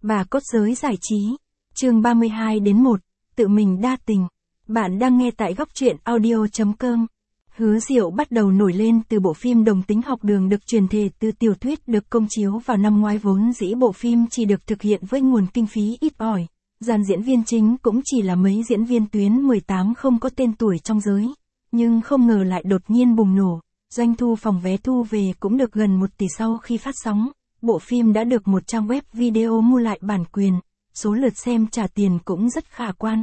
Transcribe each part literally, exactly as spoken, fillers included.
Bà cốt giới giải trí. Chương ba mươi hai đến một, tự mình đa tình. Bạn đang nghe tại góc truyện audio chấm com. Hứa Diệu bắt đầu nổi lên từ bộ phim Đồng tính học đường được truyền thể từ tiểu thuyết được công chiếu vào năm ngoái, vốn dĩ bộ phim chỉ được thực hiện với nguồn kinh phí ít ỏi. Dàn diễn viên chính cũng chỉ là mấy diễn viên tuyến mười tám không có tên tuổi trong giới. Nhưng không ngờ lại đột nhiên bùng nổ. Doanh thu phòng vé thu về cũng được gần một tỷ sau khi phát sóng. Bộ phim đã được một trang web video mua lại bản quyền, số lượt xem trả tiền cũng rất khả quan.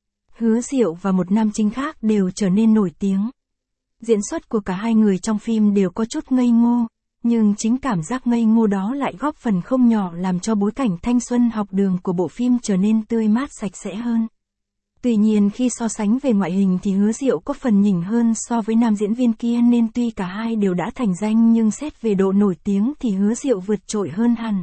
Hứa Diệu và một nam chính khác đều trở nên nổi tiếng. Diễn xuất của cả hai người trong phim đều có chút ngây ngô, nhưng chính cảm giác ngây ngô đó lại góp phần không nhỏ làm cho bối cảnh thanh xuân học đường của bộ phim trở nên tươi mát sạch sẽ hơn. Tuy nhiên khi so sánh về ngoại hình thì Hứa Diệu có phần nhỉnh hơn so với nam diễn viên kia, nên tuy cả hai đều đã thành danh nhưng xét về độ nổi tiếng thì Hứa Diệu vượt trội hơn hẳn.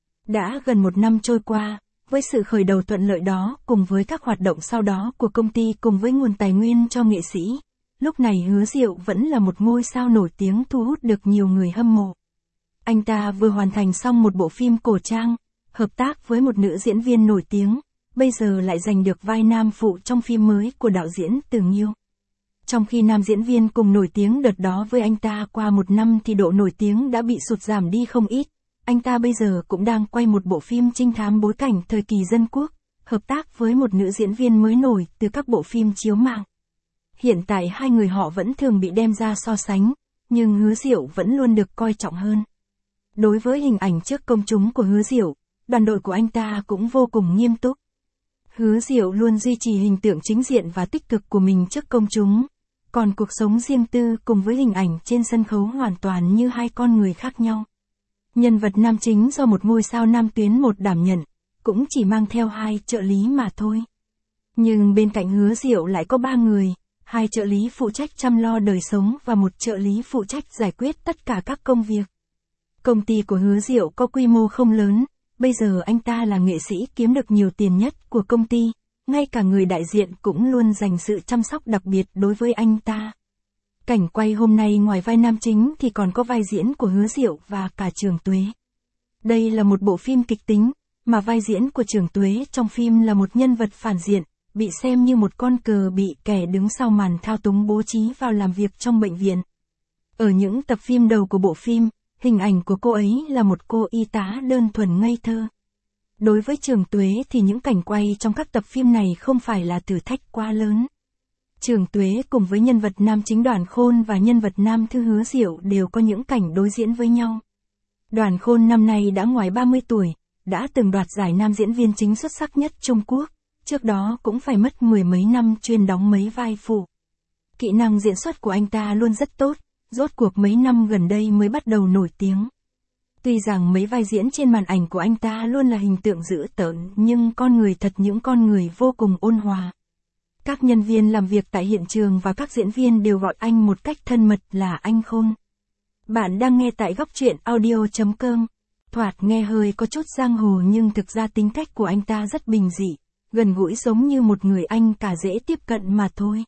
Đã gần một năm trôi qua, với sự khởi đầu thuận lợi đó cùng với các hoạt động sau đó của công ty cùng với nguồn tài nguyên cho nghệ sĩ, lúc này Hứa Diệu vẫn là một ngôi sao nổi tiếng thu hút được nhiều người hâm mộ. Anh ta vừa hoàn thành xong một bộ phim cổ trang, hợp tác với một nữ diễn viên nổi tiếng. Bây giờ lại giành được vai nam phụ trong phim mới của đạo diễn Từ Nghiêu. Trong khi nam diễn viên cùng nổi tiếng đợt đó với anh ta qua một năm thì độ nổi tiếng đã bị sụt giảm đi không ít. Anh ta bây giờ cũng đang quay một bộ phim trinh thám bối cảnh thời kỳ dân quốc, hợp tác với một nữ diễn viên mới nổi từ các bộ phim chiếu mạng. Hiện tại hai người họ vẫn thường bị đem ra so sánh, nhưng Hứa Diệu vẫn luôn được coi trọng hơn. Đối với hình ảnh trước công chúng của Hứa Diệu, đoàn đội của anh ta cũng vô cùng nghiêm túc. Hứa Diệu luôn duy trì hình tượng chính diện và tích cực của mình trước công chúng, còn cuộc sống riêng tư cùng với hình ảnh trên sân khấu hoàn toàn như hai con người khác nhau. Nhân vật nam chính do một ngôi sao nam tuyến một đảm nhận, cũng chỉ mang theo hai trợ lý mà thôi. Nhưng bên cạnh Hứa Diệu lại có ba người, hai trợ lý phụ trách chăm lo đời sống và một trợ lý phụ trách giải quyết tất cả các công việc. Công ty của Hứa Diệu có quy mô không lớn. Bây giờ anh ta là nghệ sĩ kiếm được nhiều tiền nhất của công ty, ngay cả người đại diện cũng luôn dành sự chăm sóc đặc biệt đối với anh ta. Cảnh quay hôm nay ngoài vai nam chính thì còn có vai diễn của Hứa Diệu và cả Trường Tuế. Đây là một bộ phim kịch tính, mà vai diễn của Trường Tuế trong phim là một nhân vật phản diện, bị xem như một con cờ bị kẻ đứng sau màn thao túng bố trí vào làm việc trong bệnh viện. Ở những tập phim đầu của bộ phim, hình ảnh của cô ấy là một cô y tá đơn thuần ngây thơ. Đối với Trường Tuế thì những cảnh quay trong các tập phim này không phải là thử thách quá lớn. Trường Tuế cùng với nhân vật nam chính Đoàn Khôn và nhân vật nam Thư Hứa Diệu đều có những cảnh đối diễn với nhau. Đoàn Khôn năm nay đã ngoài ba mươi tuổi, đã từng đoạt giải nam diễn viên chính xuất sắc nhất Trung Quốc, trước đó cũng phải mất mười mấy năm chuyên đóng mấy vai phụ. Kỹ năng diễn xuất của anh ta luôn rất tốt. Rốt cuộc mấy năm gần đây mới bắt đầu nổi tiếng. Tuy rằng mấy vai diễn trên màn ảnh của anh ta luôn là hình tượng dữ tợn, nhưng con người thật những con người vô cùng ôn hòa. Các nhân viên làm việc tại hiện trường và các diễn viên đều gọi anh một cách thân mật là anh Khôn. Bạn đang nghe tại góc truyện audio chấm com. Thoạt nghe hơi có chút giang hồ nhưng thực ra tính cách của anh ta rất bình dị, gần gũi giống như một người anh cả dễ tiếp cận mà thôi.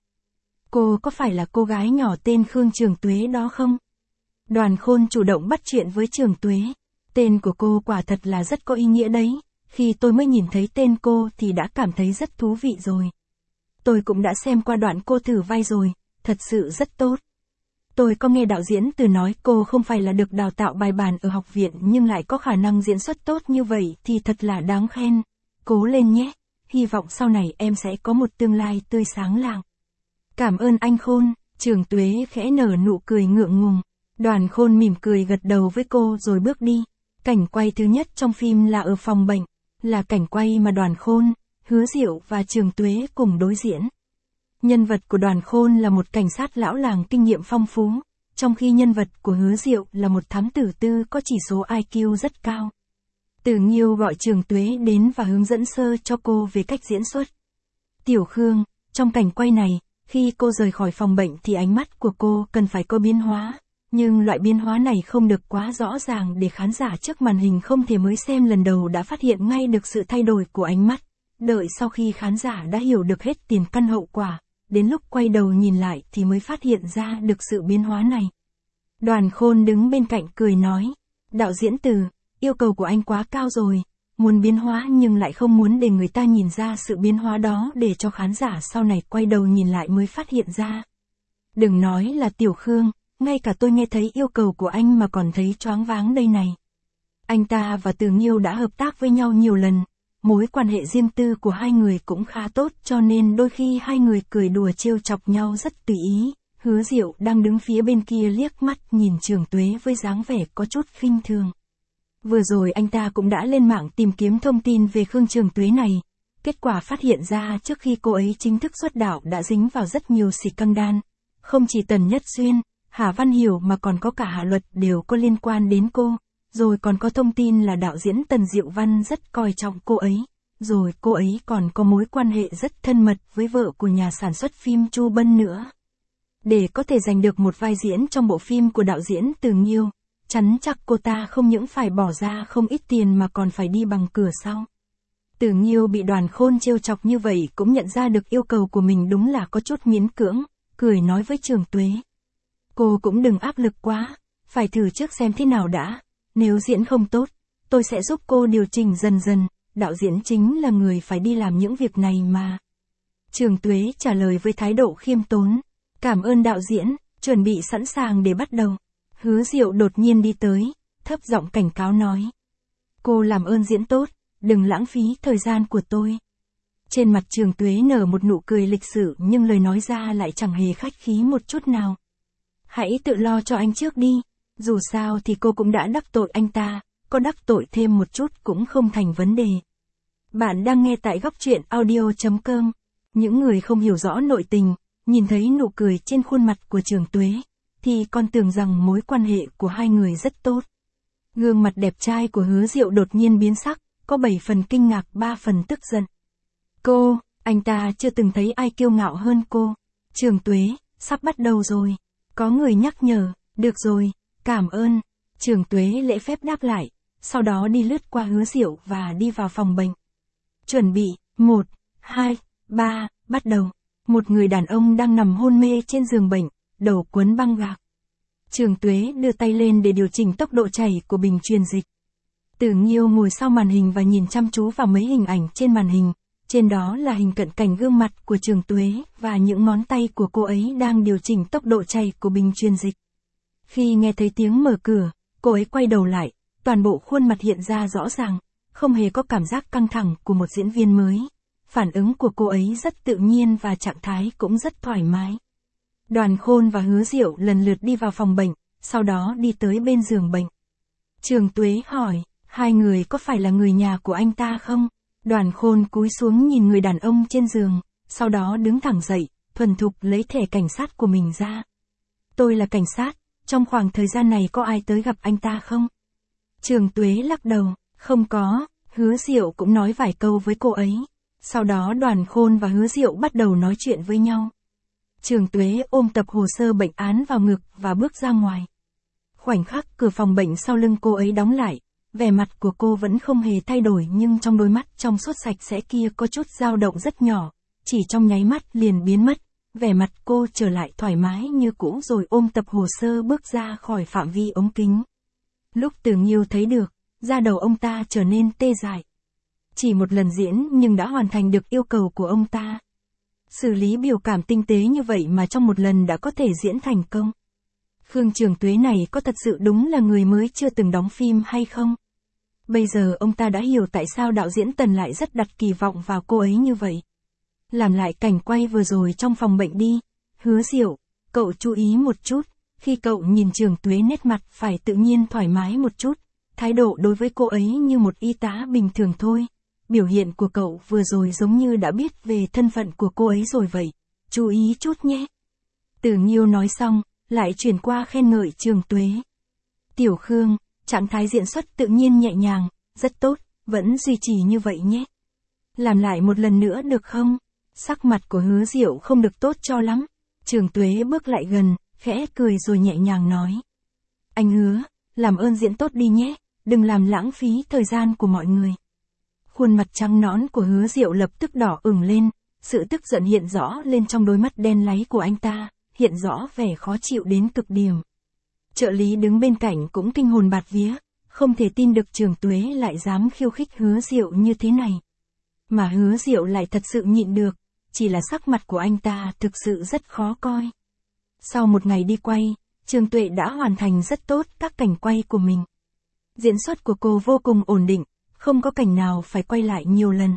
Cô có phải là cô gái nhỏ tên Khương Trường Tuế đó không? Đoàn Khôn chủ động bắt chuyện với Trường Tuế. Tên của cô quả thật là rất có ý nghĩa đấy. Khi tôi mới nhìn thấy tên cô thì đã cảm thấy rất thú vị rồi. Tôi cũng đã xem qua đoạn cô thử vai rồi, thật sự rất tốt. Tôi có nghe đạo diễn Từ nói cô không phải là được đào tạo bài bản ở học viện nhưng lại có khả năng diễn xuất tốt như vậy thì thật là đáng khen. Cố lên nhé, hy vọng sau này em sẽ có một tương lai tươi sáng lạng. Cảm ơn anh Khôn, Trường Tuế khẽ nở nụ cười ngượng ngùng. Đoàn Khôn mỉm cười gật đầu với cô rồi bước đi. Cảnh quay thứ nhất trong phim là ở phòng bệnh, là cảnh quay mà Đoàn Khôn, Hứa Diệu và Trường Tuế cùng đối diễn. Nhân vật của Đoàn Khôn là một cảnh sát lão làng kinh nghiệm phong phú, trong khi nhân vật của Hứa Diệu là một thám tử tư có chỉ số I Q rất cao. Từ Nghiêu gọi Trường Tuế đến và hướng dẫn sơ cho cô về cách diễn xuất. Tiểu Khương, trong cảnh quay này, khi cô rời khỏi phòng bệnh thì ánh mắt của cô cần phải có biến hóa, nhưng loại biến hóa này không được quá rõ ràng để khán giả trước màn hình không thể mới xem lần đầu đã phát hiện ngay được sự thay đổi của ánh mắt. Đợi sau khi khán giả đã hiểu được hết tiền căn hậu quả, đến lúc quay đầu nhìn lại thì mới phát hiện ra được sự biến hóa này. Đoàn Khôn đứng bên cạnh cười nói, đạo diễn Từ, yêu cầu của anh quá cao rồi, muốn biến hóa nhưng lại không muốn để người ta nhìn ra sự biến hóa đó để cho khán giả sau này quay đầu nhìn lại mới phát hiện ra. Đừng nói là Tiểu Khương, ngay cả tôi nghe thấy yêu cầu của anh mà còn thấy choáng váng đây này. Anh ta và Từ Nghiêu đã hợp tác với nhau nhiều lần, mối quan hệ riêng tư của hai người cũng khá tốt cho nên đôi khi hai người cười đùa trêu chọc nhau rất tùy ý. Hứa Diệu đang đứng phía bên kia liếc mắt nhìn Trường Tuế với dáng vẻ có chút khinh thường. Vừa rồi anh ta cũng đã lên mạng tìm kiếm thông tin về Khương Trường Tuế này, kết quả phát hiện ra trước khi cô ấy chính thức xuất đạo đã dính vào rất nhiều scandal, không chỉ Tần Nhất Xuyên, Hà Văn Hiểu mà còn có cả Hạ Luật đều có liên quan đến cô, rồi còn có thông tin là đạo diễn Tần Diệu Văn rất coi trọng cô ấy, rồi cô ấy còn có mối quan hệ rất thân mật với vợ của nhà sản xuất phim Chu Bân nữa. Để có thể giành được một vai diễn trong bộ phim của đạo diễn Từ Nghiêu, chắn chắc cô ta không những phải bỏ ra không ít tiền mà còn phải đi bằng cửa sau. Từ Nghiêu bị Đoàn Khôn trêu chọc như vậy cũng nhận ra được yêu cầu của mình đúng là có chút miễn cưỡng, cười nói với Trường Tuế. Cô cũng đừng áp lực quá, phải thử trước xem thế nào đã, nếu diễn không tốt, tôi sẽ giúp cô điều chỉnh dần dần, đạo diễn chính là người phải đi làm những việc này mà. Trường Tuế trả lời với thái độ khiêm tốn. Cảm ơn đạo diễn, chuẩn bị sẵn sàng để bắt đầu. Hứa Diệu đột nhiên đi tới, thấp giọng cảnh cáo nói. Cô làm ơn diễn tốt, đừng lãng phí thời gian của tôi. Trên mặt Trường Tuế nở một nụ cười lịch sự nhưng lời nói ra lại chẳng hề khách khí một chút nào. Hãy tự lo cho anh trước đi, dù sao thì cô cũng đã đắc tội anh ta, có đắc tội thêm một chút cũng không thành vấn đề. Bạn đang nghe tại góc truyện audio chấm com. Những người không hiểu rõ nội tình, nhìn thấy nụ cười trên khuôn mặt của Trường Tuế, thì còn tưởng rằng mối quan hệ của hai người rất tốt. Gương mặt đẹp trai của Hứa Diệu đột nhiên biến sắc, có bảy phần kinh ngạc ba phần tức giận. Cô, anh ta chưa từng thấy ai kiêu ngạo hơn cô. Trường Tuế, sắp bắt đầu rồi. Có người nhắc nhở, được rồi, cảm ơn. Trường Tuế lễ phép đáp lại, sau đó đi lướt qua Hứa Diệu và đi vào phòng bệnh. Chuẩn bị, một, hai, ba, bắt đầu. Một người đàn ông đang nằm hôn mê trên giường bệnh, đầu quấn băng gạc. Trường Tuế đưa tay lên để điều chỉnh tốc độ chảy của bình truyền dịch. Từ Nghiêu ngồi sau màn hình và nhìn chăm chú vào mấy hình ảnh trên màn hình, trên đó là hình cận cảnh gương mặt của Trường Tuế và những ngón tay của cô ấy đang điều chỉnh tốc độ chảy của bình truyền dịch. Khi nghe thấy tiếng mở cửa, cô ấy quay đầu lại, toàn bộ khuôn mặt hiện ra rõ ràng, không hề có cảm giác căng thẳng của một diễn viên mới. Phản ứng của cô ấy rất tự nhiên và trạng thái cũng rất thoải mái. Đoàn Khôn và Hứa Diệu lần lượt đi vào phòng bệnh, sau đó đi tới bên giường bệnh. Trường Tuế hỏi, hai người có phải là người nhà của anh ta không? Đoàn Khôn cúi xuống nhìn người đàn ông trên giường, sau đó đứng thẳng dậy, thuần thục lấy thẻ cảnh sát của mình ra. Tôi là cảnh sát, trong khoảng thời gian này có ai tới gặp anh ta không? Trường Tuế lắc đầu, không có. Hứa Diệu cũng nói vài câu với cô ấy. Sau đó Đoàn Khôn và Hứa Diệu bắt đầu nói chuyện với nhau. Trường Tuế ôm tập hồ sơ bệnh án vào ngực và bước ra ngoài. Khoảnh khắc cửa phòng bệnh sau lưng cô ấy đóng lại, vẻ mặt của cô vẫn không hề thay đổi nhưng trong đôi mắt trong suốt sạch sẽ kia có chút dao động rất nhỏ, chỉ trong nháy mắt liền biến mất, vẻ mặt cô trở lại thoải mái như cũ rồi ôm tập hồ sơ bước ra khỏi phạm vi ống kính. Lúc Từ Nghiêu thấy được, da đầu ông ta trở nên tê dại. Chỉ một lần diễn nhưng đã hoàn thành được yêu cầu của ông ta. Xử lý biểu cảm tinh tế như vậy mà trong một lần đã có thể diễn thành công. Khương Trường Tuế này có thật sự đúng là người mới chưa từng đóng phim hay không? Bây giờ ông ta đã hiểu tại sao đạo diễn Tần lại rất đặt kỳ vọng vào cô ấy như vậy. Làm lại cảnh quay vừa rồi trong phòng bệnh đi. Hứa Diệu, cậu chú ý một chút, khi cậu nhìn Trường Tuế nét mặt phải tự nhiên thoải mái một chút, thái độ đối với cô ấy như một y tá bình thường thôi. Biểu hiện của cậu vừa rồi giống như đã biết về thân phận của cô ấy rồi vậy, chú ý chút nhé. Từ Nghiêu nói xong, lại chuyển qua khen ngợi Trường Tuế. Tiểu Khương, trạng thái diễn xuất tự nhiên nhẹ nhàng, rất tốt, vẫn duy trì như vậy nhé. Làm lại một lần nữa được không? Sắc mặt của Hứa Diệu không được tốt cho lắm. Trường Tuế bước lại gần, khẽ cười rồi nhẹ nhàng nói. Anh hứa, làm ơn diễn tốt đi nhé, đừng làm lãng phí thời gian của mọi người. Khuôn mặt trắng nõn của Hứa Diệu lập tức đỏ ửng lên, sự tức giận hiện rõ lên trong đôi mắt đen láy của anh ta, hiện rõ vẻ khó chịu đến cực điểm. Trợ lý đứng bên cạnh cũng kinh hồn bạt vía, không thể tin được Trường Tuế lại dám khiêu khích Hứa Diệu như thế này. Mà Hứa Diệu lại thật sự nhịn được, chỉ là sắc mặt của anh ta thực sự rất khó coi. Sau một ngày đi quay, Trường Tuệ đã hoàn thành rất tốt các cảnh quay của mình. Diễn xuất của cô vô cùng ổn định, không có cảnh nào phải quay lại nhiều lần.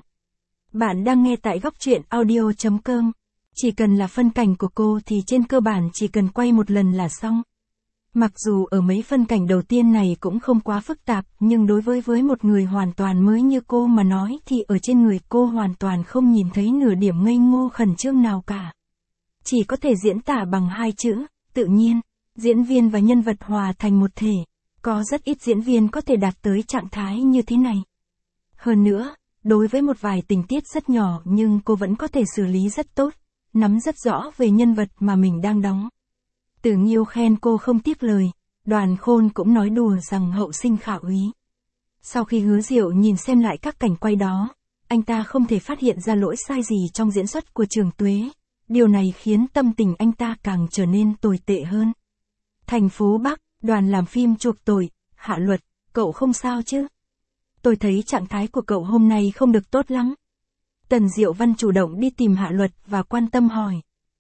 Bạn đang nghe tại góc truyện audio chấm com. Chỉ cần là phân cảnh của cô thì trên cơ bản chỉ cần quay một lần là xong. Mặc dù ở mấy phân cảnh đầu tiên này cũng không quá phức tạp, nhưng đối với với một người hoàn toàn mới như cô mà nói thì ở trên người cô hoàn toàn không nhìn thấy nửa điểm ngây ngô khẩn trương nào cả. Chỉ có thể diễn tả bằng hai chữ, tự nhiên. Diễn viên và nhân vật hòa thành một thể. Có rất ít diễn viên có thể đạt tới trạng thái như thế này. Hơn nữa, đối với một vài tình tiết rất nhỏ nhưng cô vẫn có thể xử lý rất tốt, nắm rất rõ về nhân vật mà mình đang đóng. Từ Nghiêu khen cô không tiếc lời, Đoàn Khôn cũng nói đùa rằng hậu sinh khả úy. Sau khi Hứa Diệu nhìn xem lại các cảnh quay đó, anh ta không thể phát hiện ra lỗi sai gì trong diễn xuất của Trường Tuế. Điều này khiến tâm tình anh ta càng trở nên tồi tệ hơn. Thành phố Bắc, đoàn làm phim chuộc tội, Hạ Luật, cậu không sao chứ? Tôi thấy trạng thái của cậu hôm nay không được tốt lắm. Tần Diệu Văn chủ động đi tìm Hạ Luật và quan tâm hỏi.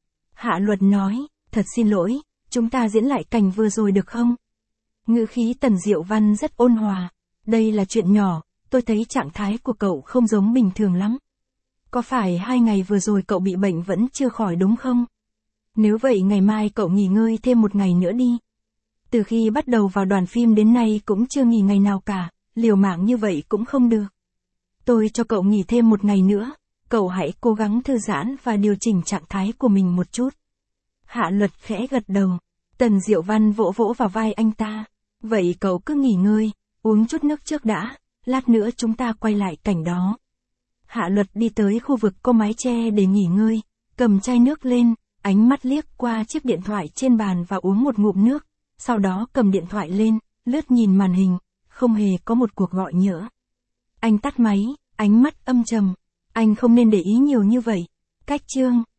Hạ Luật nói, thật xin lỗi, chúng ta diễn lại cảnh vừa rồi được không? Ngữ khí Tần Diệu Văn rất ôn hòa, đây là chuyện nhỏ, tôi thấy trạng thái của cậu không giống bình thường lắm. Có phải hai ngày vừa rồi cậu bị bệnh vẫn chưa khỏi đúng không? Nếu vậy ngày mai cậu nghỉ ngơi thêm một ngày nữa đi. Từ khi bắt đầu vào đoàn phim đến nay cũng chưa nghỉ ngày nào cả, liều mạng như vậy cũng không được. Tôi cho cậu nghỉ thêm một ngày nữa, cậu hãy cố gắng thư giãn và điều chỉnh trạng thái của mình một chút. Hạ Luật khẽ gật đầu, Tần Diệu Văn vỗ vỗ vào vai anh ta. Vậy cậu cứ nghỉ ngơi, uống chút nước trước đã, lát nữa chúng ta quay lại cảnh đó. Hạ Luật đi tới khu vực có mái che để nghỉ ngơi, cầm chai nước lên, ánh mắt liếc qua chiếc điện thoại trên bàn và uống một ngụm nước, sau đó cầm điện thoại lên, lướt nhìn màn hình, không hề có một cuộc gọi nhỡ. Anh tắt máy, ánh mắt âm trầm, anh không nên để ý nhiều như vậy. Cách chương